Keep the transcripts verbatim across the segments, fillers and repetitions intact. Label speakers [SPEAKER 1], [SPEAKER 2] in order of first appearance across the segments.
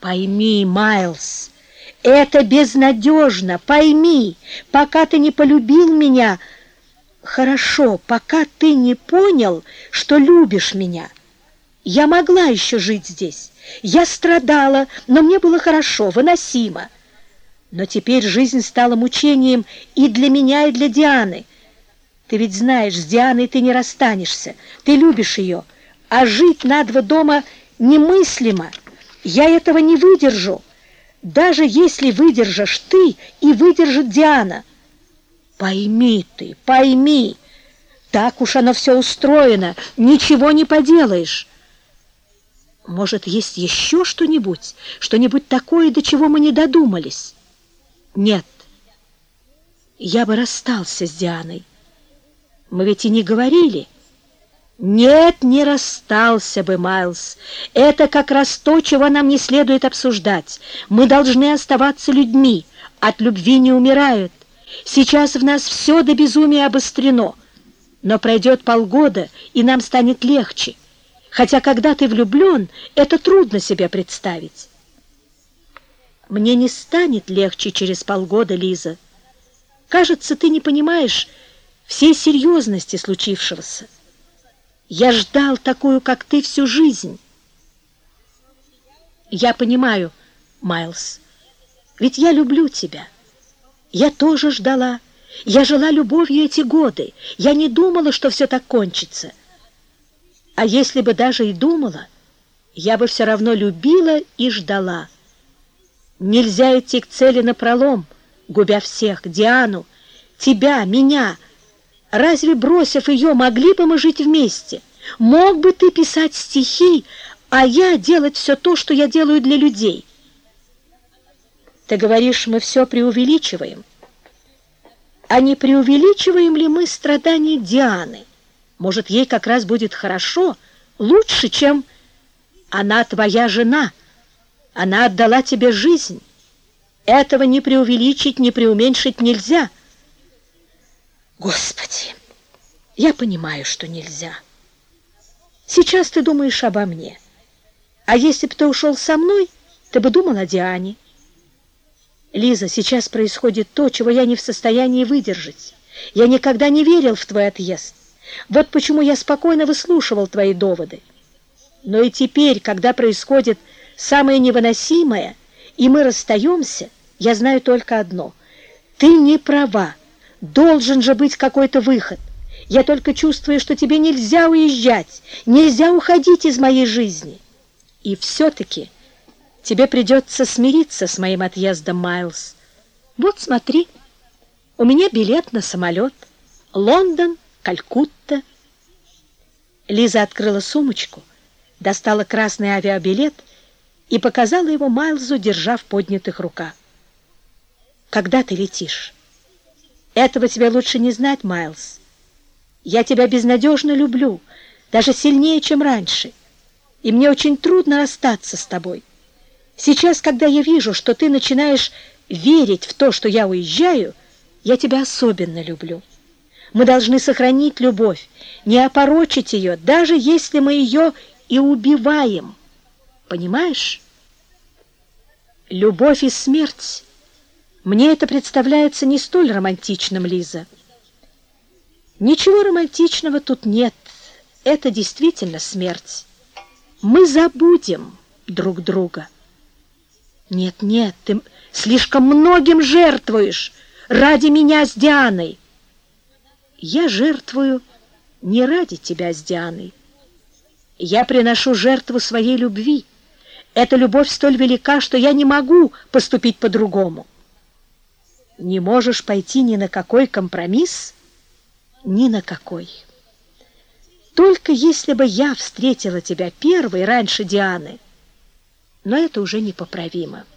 [SPEAKER 1] Пойми, Майлз, это безнадежно. Пойми, пока ты не полюбил меня... Хорошо, пока ты не понял, что любишь меня. Я могла еще жить здесь. Я страдала, но мне было хорошо, выносимо. Но теперь жизнь стала мучением и для меня, и для Дианы. Ты ведь знаешь, с Дианой ты не расстанешься. Ты любишь ее, а жить на два дома немыслимо. Я этого не выдержу. Даже если выдержишь ты, и выдержит Диана. Пойми ты, пойми, так уж оно все устроено, ничего не поделаешь. Может, есть еще что-нибудь, что-нибудь такое, до чего мы не додумались? Нет, я бы расстался с Дианой. Мы ведь и не говорили. Нет, не расстался бы, Майлз. Это как раз то, чего нам не следует обсуждать. Мы должны оставаться людьми, от любви не умирают. Сейчас в нас все до безумия обострено, но пройдет полгода, и нам станет легче. Хотя, когда ты влюблен, это трудно себе представить. Мне не станет легче через полгода, Лиза. Кажется, ты не понимаешь всей серьезности случившегося. Я ждал такую, как ты, всю жизнь. Я понимаю, Майлз, ведь я люблю тебя. Я тоже ждала. Я жила любовью эти годы. Я не думала, что все так кончится. А если бы даже и думала, я бы все равно любила и ждала. Нельзя идти к цели напролом, губя всех, Диану, тебя, меня. Разве, бросив ее, могли бы мы жить вместе? Мог бы ты писать стихи, а я делать все то, что я делаю для людей? Ты говоришь, мы все преувеличиваем. А не преувеличиваем ли мы страдания Дианы? Может, ей как раз будет хорошо, лучше, чем она твоя жена. Она отдала тебе жизнь. Этого ни преувеличить, ни преуменьшить нельзя. Господи, я понимаю, что нельзя. Сейчас ты думаешь обо мне. А если бы ты ушел со мной, ты бы думал о Диане. Лиза, сейчас происходит то, чего я не в состоянии выдержать. Я никогда не верил в твой отъезд. Вот почему я спокойно выслушивал твои доводы. Но и теперь, когда происходит самое невыносимое, и мы расстаемся, я знаю только одно. Ты не права. Должен же быть какой-то выход. Я только чувствую, что тебе нельзя уезжать, нельзя уходить из моей жизни. И все-таки... тебе придется смириться с моим отъездом, Майлз. Вот смотри, у меня билет на самолет. Лондон, Калькутта. Лиза открыла сумочку, достала красный авиабилет и показала его Майлзу, держа в поднятых руках. Когда ты летишь? Этого тебе лучше не знать, Майлз. Я тебя безнадежно люблю, даже сильнее, чем раньше, и мне очень трудно расстаться с тобой. Сейчас, когда я вижу, что ты начинаешь верить в то, что я уезжаю, я тебя особенно люблю. Мы должны сохранить любовь, не опорочить ее, даже если мы ее и убиваем. Понимаешь? Любовь и смерть. Мне это представляется не столь романтичным, Лиза. Ничего романтичного тут нет. Это действительно смерть. Мы забудем друг друга. Нет, нет, ты слишком многим жертвуешь ради меня с Дианой. Я жертвую не ради тебя с Дианой. Я приношу жертву своей любви. Эта любовь столь велика, что я не могу поступить по-другому. Не можешь пойти ни на какой компромисс? Ни на какой. Только если бы я встретила тебя первой, раньше Дианы, но это уже непоправимо.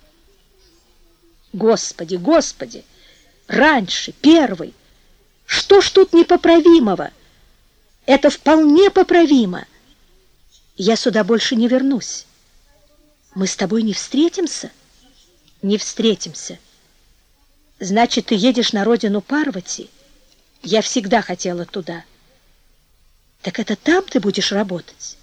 [SPEAKER 1] Господи, Господи, раньше, первый. Что ж тут непоправимого? Это вполне поправимо. Я сюда больше не вернусь. Мы с тобой не встретимся? Не встретимся. Значит, ты едешь на родину Парвати? Я всегда хотела туда. Так это там ты будешь работать?